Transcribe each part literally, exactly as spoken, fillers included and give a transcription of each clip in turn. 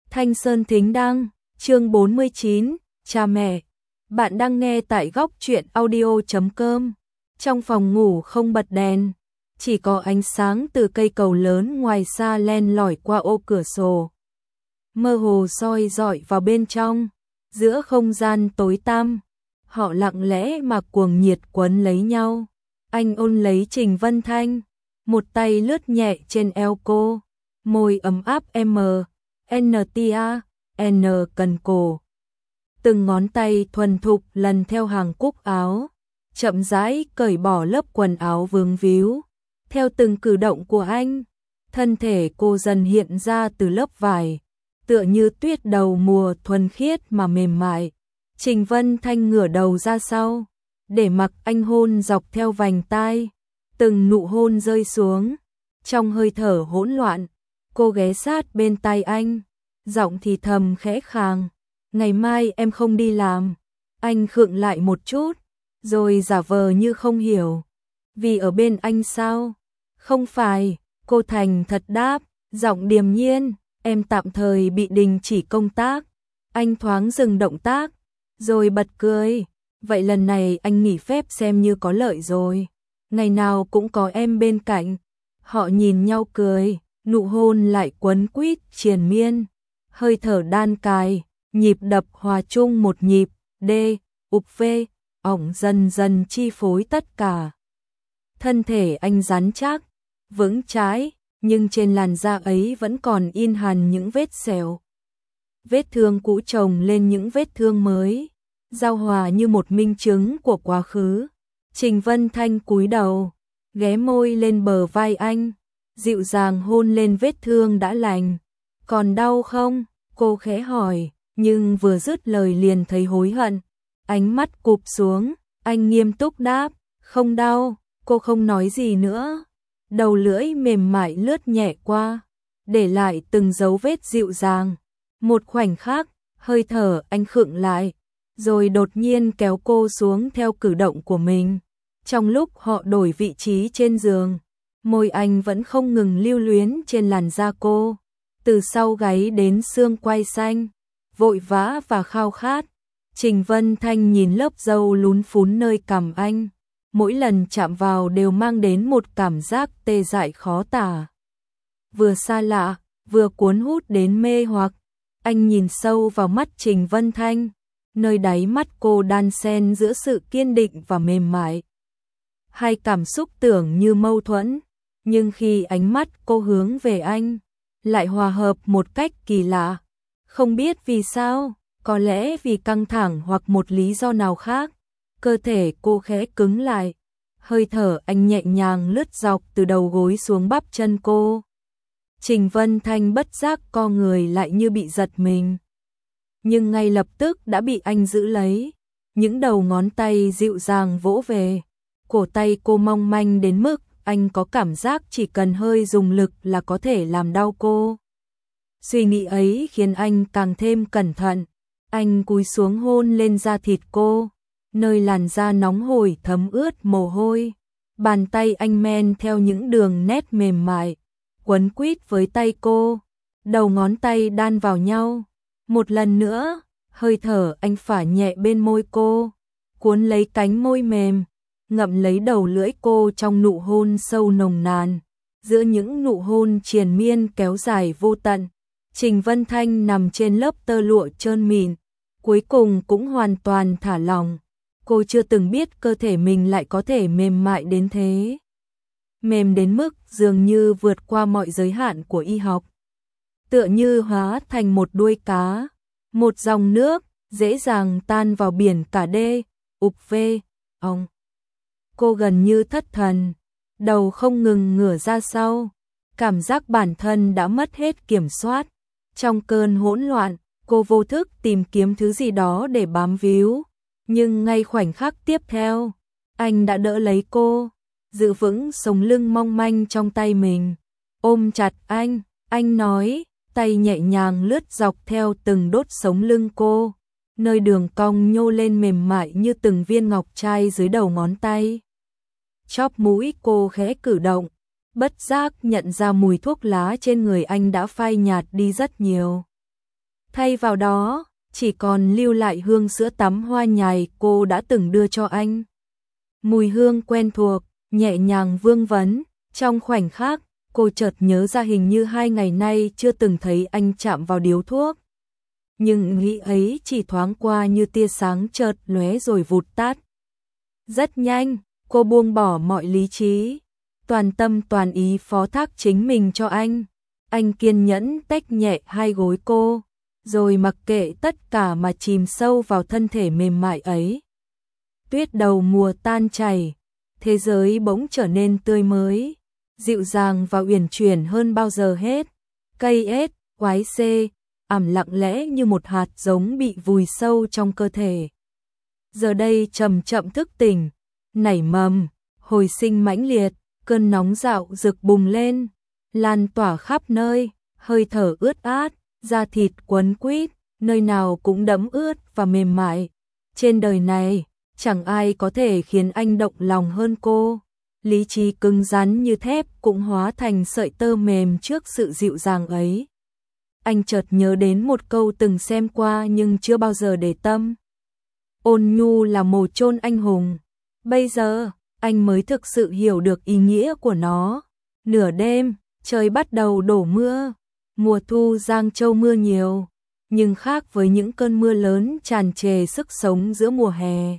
Thanh Sơn Thính Đăng, chương bốn mươi chín, cha mẹ. Bạn đang nghe tại góc truyện audio chấm com. Trong phòng ngủ không bật đèn, chỉ có ánh sáng từ cây cầu lớn ngoài xa len lỏi qua ô cửa sổ. Mơ hồ soi rọi vào bên trong, giữa không gian tối tăm, họ lặng lẽ mà cuồng nhiệt quấn lấy nhau. Anh ôn lấy Trình Vân Thanh, một tay lướt nhẹ trên eo cô, môi ấm áp M, N T A, N cần cổ. Từng ngón tay thuần thục lần theo hàng cúc áo, chậm rãi cởi bỏ lớp quần áo vướng víu. Theo từng cử động của anh, thân thể cô dần hiện ra từ lớp vải, tựa như tuyết đầu mùa thuần khiết mà mềm mại. Trình Vân Thanh ngửa đầu ra sau, để mặc anh hôn dọc theo vành tai, từng nụ hôn rơi xuống. Trong hơi thở hỗn loạn, cô ghé sát bên tai anh, giọng thì thầm khẽ khàng, ngày mai em không đi làm. Anh khựng lại một chút, rồi giả vờ như không hiểu. Vì ở bên anh sao? Không phải, cô thành thật đáp, giọng điềm nhiên, em tạm thời bị đình chỉ công tác. Anh thoáng dừng động tác, rồi bật cười, vậy lần này anh nghỉ phép xem như có lợi rồi. Ngày nào cũng có em bên cạnh. Họ nhìn nhau cười, nụ hôn lại quấn quýt triền miên, hơi thở đan cài, nhịp đập hòa chung một nhịp, D, ục V, ỏng dần dần chi phối tất cả. Thân thể anh rắn chắc, vững chãi, nhưng trên làn da ấy vẫn còn in hằn những vết sẹo. Vết thương cũ chồng lên những vết thương mới, giao hòa như một minh chứng của quá khứ. Trình Vân Thanh cúi đầu, ghé môi lên bờ vai anh, dịu dàng hôn lên vết thương đã lành. Còn đau không? Cô khẽ hỏi, nhưng vừa dứt lời liền thấy hối hận. Ánh mắt cụp xuống, anh nghiêm túc đáp, không đau. Cô không nói gì nữa. Đầu lưỡi mềm mại lướt nhẹ qua, để lại từng dấu vết dịu dàng. Một khoảnh khắc, hơi thở anh khựng lại, rồi đột nhiên kéo cô xuống theo cử động của mình. Trong lúc họ đổi vị trí trên giường, môi anh vẫn không ngừng lưu luyến trên làn da cô, từ sau gáy đến xương quai xanh, vội vã và khao khát. Trình Vân Thanh nhìn lớp râu lún phún nơi cằm anh, mỗi lần chạm vào đều mang đến một cảm giác tê dại khó tả. Vừa xa lạ, vừa cuốn hút đến mê hoặc. Anh nhìn sâu vào mắt Trình Vân Thanh, nơi đáy mắt cô đan xen giữa sự kiên định và mềm mại. Hai cảm xúc tưởng như mâu thuẫn, nhưng khi ánh mắt cô hướng về anh, lại hòa hợp một cách kỳ lạ. Không biết vì sao, có lẽ vì căng thẳng hoặc một lý do nào khác, cơ thể cô khẽ cứng lại. Hơi thở anh nhẹ nhàng lướt dọc từ đầu gối xuống bắp chân cô. Trình Vân Thanh bất giác co người lại như bị giật mình, nhưng ngay lập tức đã bị anh giữ lấy. Những đầu ngón tay dịu dàng vỗ về cổ tay cô, mong manh đến mức anh có cảm giác chỉ cần hơi dùng lực là có thể làm đau cô. Suy nghĩ ấy khiến anh càng thêm cẩn thận. Anh cúi xuống hôn lên da thịt cô, nơi làn da nóng hổi thấm ướt mồ hôi. Bàn tay anh men theo những đường nét mềm mại, quấn quýt với tay cô, đầu ngón tay đan vào nhau. Một lần nữa, hơi thở anh phả nhẹ bên môi cô, cuốn lấy cánh môi mềm, ngậm lấy đầu lưỡi cô trong nụ hôn sâu nồng nàn. Giữa những nụ hôn triền miên kéo dài vô tận, Trình Vân Thanh nằm trên lớp tơ lụa trơn mịn, cuối cùng cũng hoàn toàn thả lỏng. Cô chưa từng biết cơ thể mình lại có thể mềm mại đến thế. Mềm đến mức dường như vượt qua mọi giới hạn của y học. Tựa như hóa thành một đuôi cá, một dòng nước, dễ dàng tan vào biển cả đê, ục vê, ong. Cô gần như thất thần, đầu không ngừng ngửa ra sau, cảm giác bản thân đã mất hết kiểm soát. Trong cơn hỗn loạn, cô vô thức tìm kiếm thứ gì đó để bám víu, nhưng ngay khoảnh khắc tiếp theo, anh đã đỡ lấy cô, giữ vững sống lưng mong manh trong tay mình, ôm chặt anh. Anh nói, tay nhẹ nhàng lướt dọc theo từng đốt sống lưng cô, nơi đường cong nhô lên mềm mại như từng viên ngọc trai dưới đầu ngón tay. Chóp mũi cô khẽ cử động, bất giác nhận ra mùi thuốc lá trên người anh đã phai nhạt đi rất nhiều. Thay vào đó, chỉ còn lưu lại hương sữa tắm hoa nhài cô đã từng đưa cho anh. Mùi hương quen thuộc, nhẹ nhàng vương vấn, trong khoảnh khắc, cô chợt nhớ ra hình như hai ngày nay chưa từng thấy anh chạm vào điếu thuốc. Nhưng nghĩ ấy chỉ thoáng qua như tia sáng chợt lóe rồi vụt tắt. Rất nhanh, cô buông bỏ mọi lý trí, toàn tâm toàn ý phó thác chính mình cho anh. Anh kiên nhẫn tách nhẹ hai gối cô, rồi mặc kệ tất cả mà chìm sâu vào thân thể mềm mại ấy. Tuyết đầu mùa tan chảy, thế giới bỗng trở nên tươi mới, dịu dàng và uyển chuyển hơn bao giờ hết. Cây ết, quái xê, ảm lặng lẽ như một hạt giống bị vùi sâu trong cơ thể. Giờ đây chậm chậm thức tỉnh, nảy mầm, hồi sinh mãnh liệt, cơn nóng dạo rực bùng lên, lan tỏa khắp nơi, hơi thở ướt át, da thịt quấn quýt, nơi nào cũng đẫm ướt và mềm mại. Trên đời này, chẳng ai có thể khiến anh động lòng hơn cô. Lý trí cứng rắn như thép cũng hóa thành sợi tơ mềm trước sự dịu dàng ấy. Anh chợt nhớ đến một câu từng xem qua nhưng chưa bao giờ để tâm. Ôn nhu là mồ chôn anh hùng. Bây giờ, anh mới thực sự hiểu được ý nghĩa của nó. Nửa đêm, trời bắt đầu đổ mưa. Mùa thu Giang Châu mưa nhiều, nhưng khác với những cơn mưa lớn tràn trề sức sống giữa mùa hè.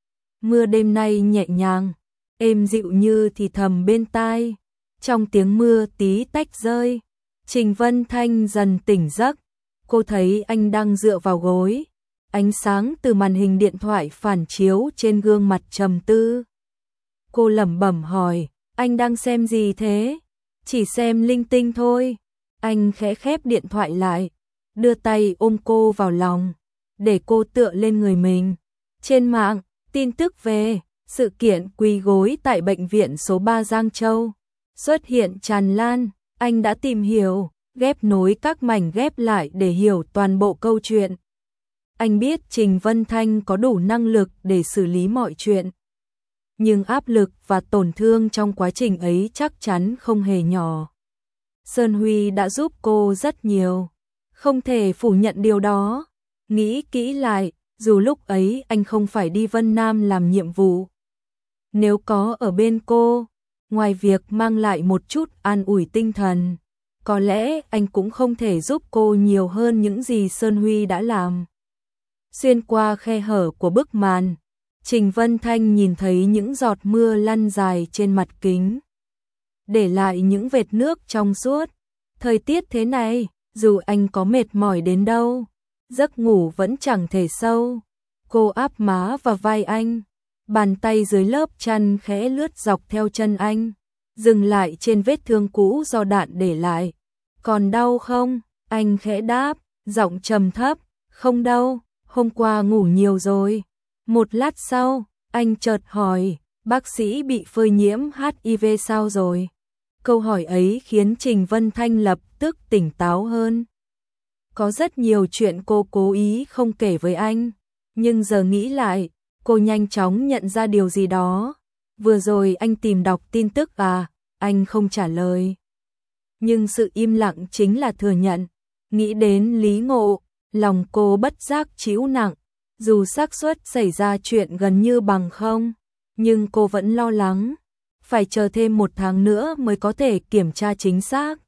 Mưa đêm nay nhẹ nhàng, êm dịu như thì thầm bên tai. Trong tiếng mưa tí tách rơi, Trình Vân Thanh dần tỉnh giấc. Cô thấy anh đang dựa vào gối, ánh sáng từ màn hình điện thoại phản chiếu trên gương mặt trầm tư. Cô lẩm bẩm hỏi, anh đang xem gì thế? Chỉ xem linh tinh thôi. Anh khẽ khép điện thoại lại, đưa tay ôm cô vào lòng, để cô tựa lên người mình. Trên mạng, tin tức về sự kiện quỳ gối tại bệnh viện số ba Giang Châu xuất hiện tràn lan. Anh đã tìm hiểu, ghép nối các mảnh ghép lại để hiểu toàn bộ câu chuyện. Anh biết Trình Vân Thanh có đủ năng lực để xử lý mọi chuyện, nhưng áp lực và tổn thương trong quá trình ấy chắc chắn không hề nhỏ. Sơn Huy đã giúp cô rất nhiều, không thể phủ nhận điều đó. Nghĩ kỹ lại, dù lúc ấy anh không phải đi Vân Nam làm nhiệm vụ, nếu có ở bên cô, ngoài việc mang lại một chút an ủi tinh thần, có lẽ anh cũng không thể giúp cô nhiều hơn những gì Sơn Huy đã làm. Xuyên qua khe hở của bức màn, Trình Vân Thanh nhìn thấy những giọt mưa lăn dài trên mặt kính, để lại những vệt nước trong suốt. Thời tiết thế này, dù anh có mệt mỏi đến đâu, giấc ngủ vẫn chẳng thể sâu. Cô áp má vào vai anh, bàn tay dưới lớp chăn khẽ lướt dọc theo chân anh, dừng lại trên vết thương cũ do đạn để lại. Còn đau không? Anh khẽ đáp, giọng trầm thấp, không đâu, hôm qua ngủ nhiều rồi. Một lát sau, anh chợt hỏi, bác sĩ bị phơi nhiễm hát i vê sao rồi? Câu hỏi ấy khiến Trình Vân Thanh lập tức tỉnh táo hơn. Có rất nhiều chuyện cô cố ý không kể với anh, nhưng giờ nghĩ lại, cô nhanh chóng nhận ra điều gì đó. Vừa rồi anh tìm đọc tin tức à? Anh không trả lời. Nhưng sự im lặng chính là thừa nhận. Nghĩ đến Lý Ngộ, lòng cô bất giác trĩu nặng. Dù xác suất xảy ra chuyện gần như bằng không, nhưng cô vẫn lo lắng. Phải chờ thêm một tháng nữa mới có thể kiểm tra chính xác.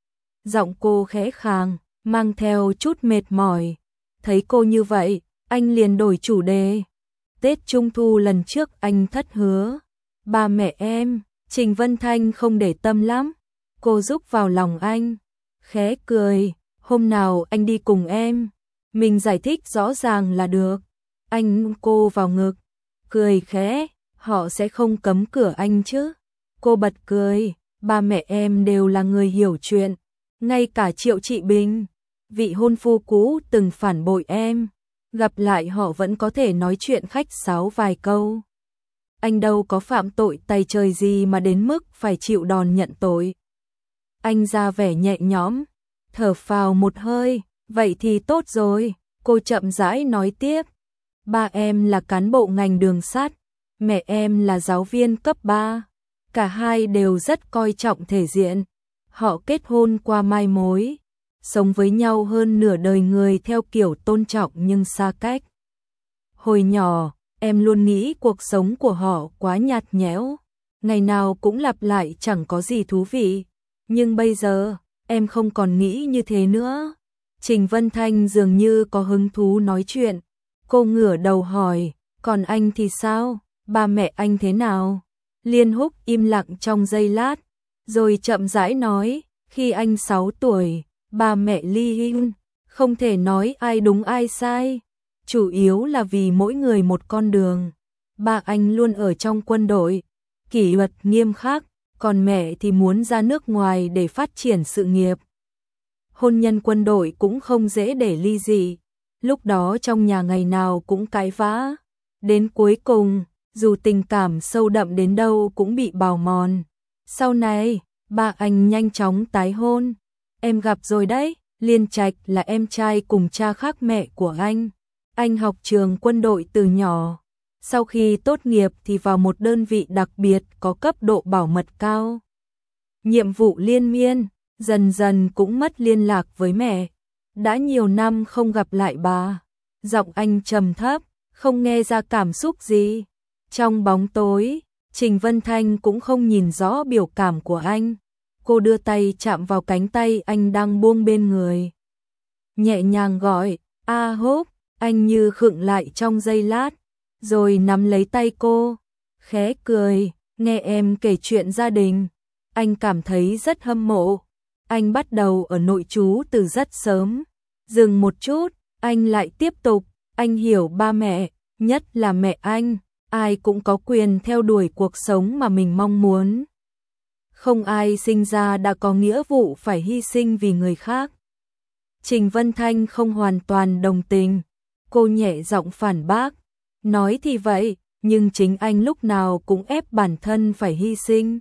Giọng cô khẽ khàng, mang theo chút mệt mỏi. Thấy cô như vậy, anh liền đổi chủ đề. Tết Trung Thu lần trước anh thất hứa. Ba mẹ em, Trình Vân Thanh không để tâm lắm. Cô rúc vào lòng anh, khẽ cười. Hôm nào anh đi cùng em, mình giải thích rõ ràng là được. Anh ôm cô vào ngực, cười khẽ. Họ sẽ không cấm cửa anh chứ? Cô bật cười. Ba mẹ em đều là người hiểu chuyện. Ngay cả Triệu Trị Bình, vị hôn phu cũ từng phản bội em, gặp lại họ vẫn có thể nói chuyện khách sáo vài câu. Anh đâu có phạm tội tày trời gì mà đến mức phải chịu đòn nhận tội. Anh ra vẻ nhẹ nhõm, thở phào một hơi. Vậy thì tốt rồi. Cô chậm rãi nói tiếp. Ba em là cán bộ ngành đường sắt, mẹ em là giáo viên cấp ba. Cả hai đều rất coi trọng thể diện. Họ kết hôn qua mai mối, sống với nhau hơn nửa đời người theo kiểu tôn trọng nhưng xa cách. Hồi nhỏ, em luôn nghĩ cuộc sống của họ quá nhạt nhẽo, ngày nào cũng lặp lại chẳng có gì thú vị. Nhưng bây giờ, em không còn nghĩ như thế nữa. Trình Vân Thanh dường như có hứng thú nói chuyện. Cô ngửa đầu hỏi, còn anh thì sao? Ba mẹ anh thế nào? Liên Húc im lặng trong giây lát, rồi chậm rãi nói, khi anh sáu tuổi, ba mẹ ly hôn, không thể nói ai đúng ai sai. Chủ yếu là vì mỗi người một con đường. Ba anh luôn ở trong quân đội, kỷ luật nghiêm khắc, còn mẹ thì muốn ra nước ngoài để phát triển sự nghiệp. Hôn nhân quân đội cũng không dễ để ly dị. Lúc đó trong nhà ngày nào cũng cãi vã. Đến cuối cùng, dù tình cảm sâu đậm đến đâu cũng bị bào mòn. Sau này, ba anh nhanh chóng tái hôn. Em gặp rồi đấy, Liên Trạch là em trai cùng cha khác mẹ của anh. Anh học trường quân đội từ nhỏ. Sau khi tốt nghiệp thì vào một đơn vị đặc biệt có cấp độ bảo mật cao. Nhiệm vụ liên miên, dần dần cũng mất liên lạc với mẹ. Đã nhiều năm không gặp lại bà. Giọng anh trầm thấp, không nghe ra cảm xúc gì. Trong bóng tối, Trình Vân Thanh cũng không nhìn rõ biểu cảm của anh. Cô đưa tay chạm vào cánh tay anh đang buông bên người. Nhẹ nhàng gọi, A Húc, anh như khựng lại trong giây lát, rồi nắm lấy tay cô, khẽ cười, nghe em kể chuyện gia đình. Anh cảm thấy rất hâm mộ. Anh bắt đầu ở nội trú từ rất sớm. Dừng một chút, anh lại tiếp tục, anh hiểu ba mẹ, nhất là mẹ anh, ai cũng có quyền theo đuổi cuộc sống mà mình mong muốn. Không ai sinh ra đã có nghĩa vụ phải hy sinh vì người khác. Trình Vân Thanh không hoàn toàn đồng tình. Cô nhẹ giọng phản bác. Nói thì vậy, nhưng chính anh lúc nào cũng ép bản thân phải hy sinh.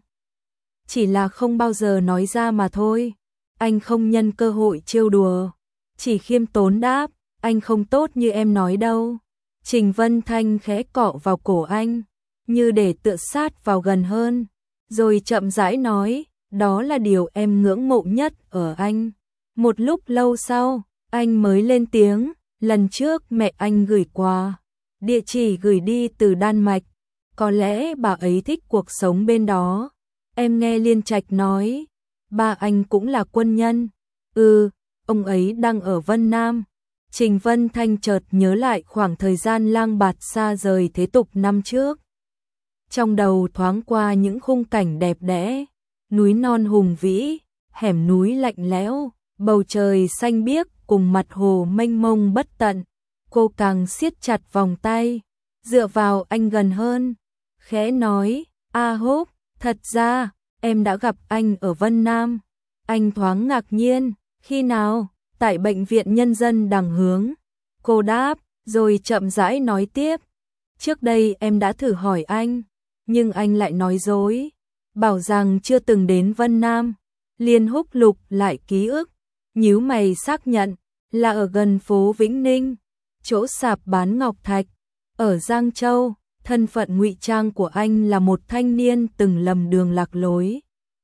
Chỉ là không bao giờ nói ra mà thôi. Anh không nhân cơ hội trêu đùa. Chỉ khiêm tốn đáp, anh không tốt như em nói đâu. Trình Vân Thanh khẽ cọ vào cổ anh, như để tựa sát vào gần hơn. Rồi chậm rãi nói, đó là điều em ngưỡng mộ nhất ở anh. Một lúc lâu sau, anh mới lên tiếng, lần trước mẹ anh gửi quà, địa chỉ gửi đi từ Đan Mạch. Có lẽ bà ấy thích cuộc sống bên đó. Em nghe Liên Trạch nói, ba anh cũng là quân nhân. Ừ, ông ấy đang ở Vân Nam. Trình Vân Thanh chợt nhớ lại khoảng thời gian lang bạt xa rời thế tục năm trước. Trong đầu thoáng qua những khung cảnh đẹp đẽ, núi non hùng vĩ, hẻm núi lạnh lẽo, bầu trời xanh biếc cùng mặt hồ mênh mông bất tận. Cô càng siết chặt vòng tay, dựa vào anh gần hơn, khẽ nói, A Húc, thật ra, em đã gặp anh ở Vân Nam. Anh thoáng ngạc nhiên, khi nào? Tại bệnh viện nhân dân Đằng Hướng. Cô đáp, rồi chậm rãi nói tiếp. Trước đây em đã thử hỏi anh, nhưng anh lại nói dối, bảo rằng chưa từng đến Vân Nam. Liên Húc lục lại ký ức, nhíu mày xác nhận, là ở gần phố Vĩnh Ninh, chỗ sạp bán ngọc thạch. Ở Giang Châu, thân phận ngụy trang của anh là một thanh niên từng lầm đường lạc lối.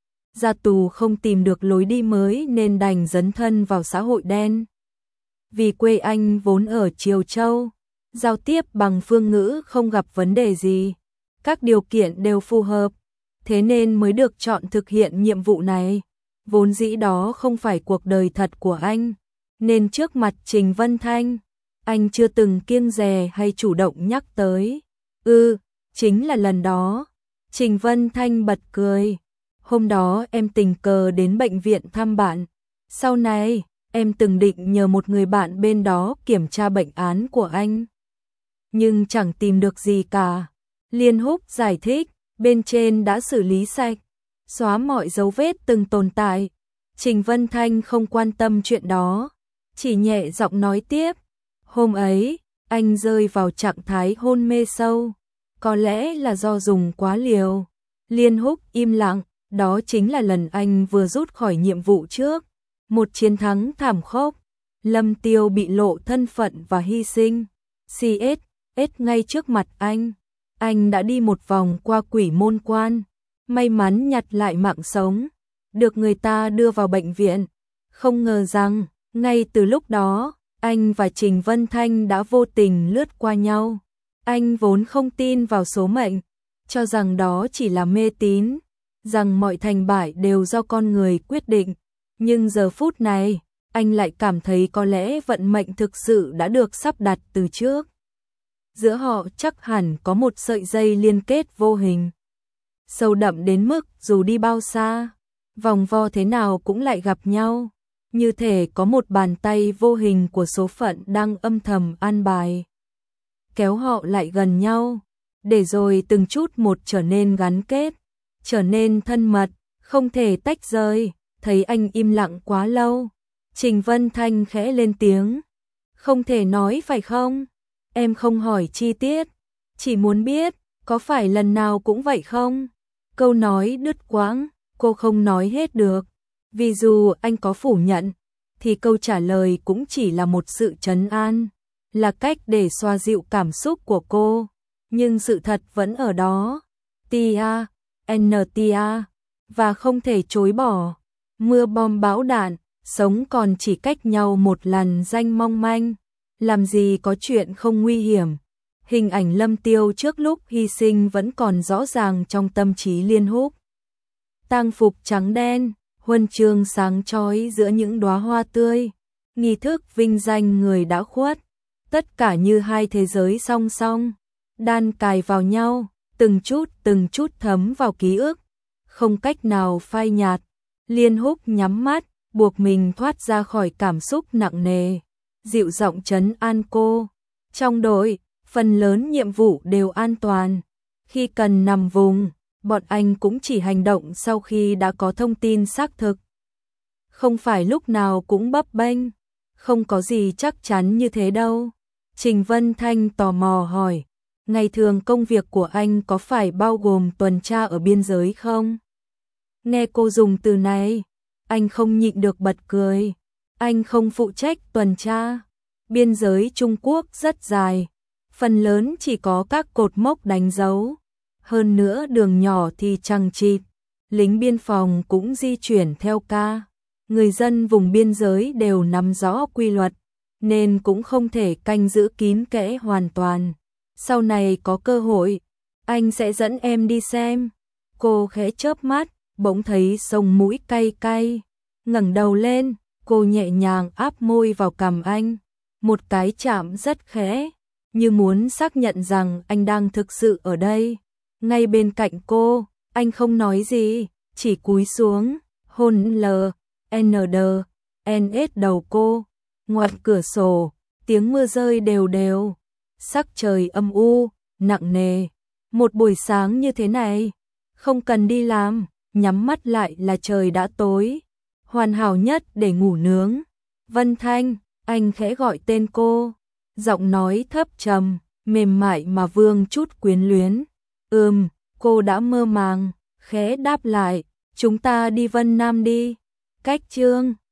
Ra tù không tìm được lối đi mới nên đành dấn thân vào xã hội đen. Vì quê anh vốn ở Triều Châu, giao tiếp bằng phương ngữ không gặp vấn đề gì, các điều kiện đều phù hợp, thế nên mới được chọn thực hiện nhiệm vụ này. Vốn dĩ đó không phải cuộc đời thật của anh, nên trước mặt Trình Vân Thanh, anh chưa từng kiêng dè hay chủ động nhắc tới. Ừ, chính là lần đó. Trình Vân Thanh bật cười. Hôm đó em tình cờ đến bệnh viện thăm bạn. Sau này, em từng định nhờ một người bạn bên đó kiểm tra bệnh án của anh. Nhưng chẳng tìm được gì cả. Liên Húc giải thích, bên trên đã xử lý sạch, xóa mọi dấu vết từng tồn tại. Trình Vân Thanh không quan tâm chuyện đó, chỉ nhẹ giọng nói tiếp. Hôm ấy, anh rơi vào trạng thái hôn mê sâu. Có lẽ là do dùng quá liều. Liên Húc im lặng. Đó chính là lần anh vừa rút khỏi nhiệm vụ trước. Một chiến thắng thảm khốc. Lâm Tiêu bị lộ thân phận và hy sinh. xê ét ét ngay trước mặt anh. Anh đã đi một vòng qua quỷ môn quan. May mắn nhặt lại mạng sống. Được người ta đưa vào bệnh viện. Không ngờ rằng, ngay từ lúc đó, anh và Trình Vân Thanh đã vô tình lướt qua nhau. Anh vốn không tin vào số mệnh, cho rằng đó chỉ là mê tín, rằng mọi thành bại đều do con người quyết định. Nhưng giờ phút này, anh lại cảm thấy có lẽ vận mệnh thực sự đã được sắp đặt từ trước. Giữa họ chắc hẳn có một sợi dây liên kết vô hình, sâu đậm đến mức dù đi bao xa, vòng vo thế nào cũng lại gặp nhau, như thể có một bàn tay vô hình của số phận đang âm thầm an bài, kéo họ lại gần nhau, để rồi từng chút một trở nên gắn kết, trở nên thân mật, không thể tách rời. Thấy anh im lặng quá lâu, Trình Vân Thanh khẽ lên tiếng. Không thể nói phải không? Em không hỏi chi tiết, chỉ muốn biết, có phải lần nào cũng vậy không? Câu nói đứt quãng, cô không nói hết được. Vì dù anh có phủ nhận, thì câu trả lời cũng chỉ là một sự trấn an, là cách để xoa dịu cảm xúc của cô. Nhưng sự thật vẫn ở đó. Tia, en tê a, và không thể chối bỏ. Mưa bom bão đạn, sống còn chỉ cách nhau một làn danh mong manh. Làm gì có chuyện không nguy hiểm. Hình ảnh Lâm Tiêu trước lúc hy sinh vẫn còn rõ ràng trong tâm trí Liên Húc. Tang phục trắng đen, huân chương sáng chói giữa những đóa hoa tươi, nghi thức vinh danh người đã khuất, tất cả như hai thế giới song song, đan cài vào nhau, từng chút từng chút thấm vào ký ức, không cách nào phai nhạt. Liên Húc nhắm mắt, buộc mình thoát ra khỏi cảm xúc nặng nề, dịu giọng trấn an cô. Trong đội, phần lớn nhiệm vụ đều an toàn. Khi cần nằm vùng, bọn anh cũng chỉ hành động sau khi đã có thông tin xác thực. Không phải lúc nào cũng bấp bênh, không có gì chắc chắn như thế đâu. Trình Vân Thanh tò mò hỏi, ngày thường công việc của anh có phải bao gồm tuần tra ở biên giới không? Nghe cô dùng từ này, anh không nhịn được bật cười. Anh không phụ trách tuần tra. Biên giới Trung Quốc rất dài, phần lớn chỉ có các cột mốc đánh dấu. Hơn nữa đường nhỏ thì chằng chịt, lính biên phòng cũng di chuyển theo ca. Người dân vùng biên giới đều nắm rõ quy luật, nên cũng không thể canh giữ kín kẽ hoàn toàn. Sau này có cơ hội, anh sẽ dẫn em đi xem. Cô khẽ chớp mắt, bỗng thấy sống mũi cay cay. Ngẩng đầu lên, cô nhẹ nhàng áp môi vào cằm anh. Một cái chạm rất khẽ, như muốn xác nhận rằng anh đang thực sự ở đây. Ngay bên cạnh cô, anh không nói gì, chỉ cúi xuống, hôn L, N D, N S đầu cô. Ngoài cửa sổ, tiếng mưa rơi đều đều, sắc trời âm u, nặng nề. Một buổi sáng như thế này, không cần đi làm, nhắm mắt lại là trời đã tối. Hoàn hảo nhất để ngủ nướng. Vân Thanh, anh khẽ gọi tên cô, giọng nói thấp trầm, mềm mại mà vương chút quyến luyến. Ừm, cô đã mơ màng, khẽ đáp lại, chúng ta đi Vân Nam đi. Cách chương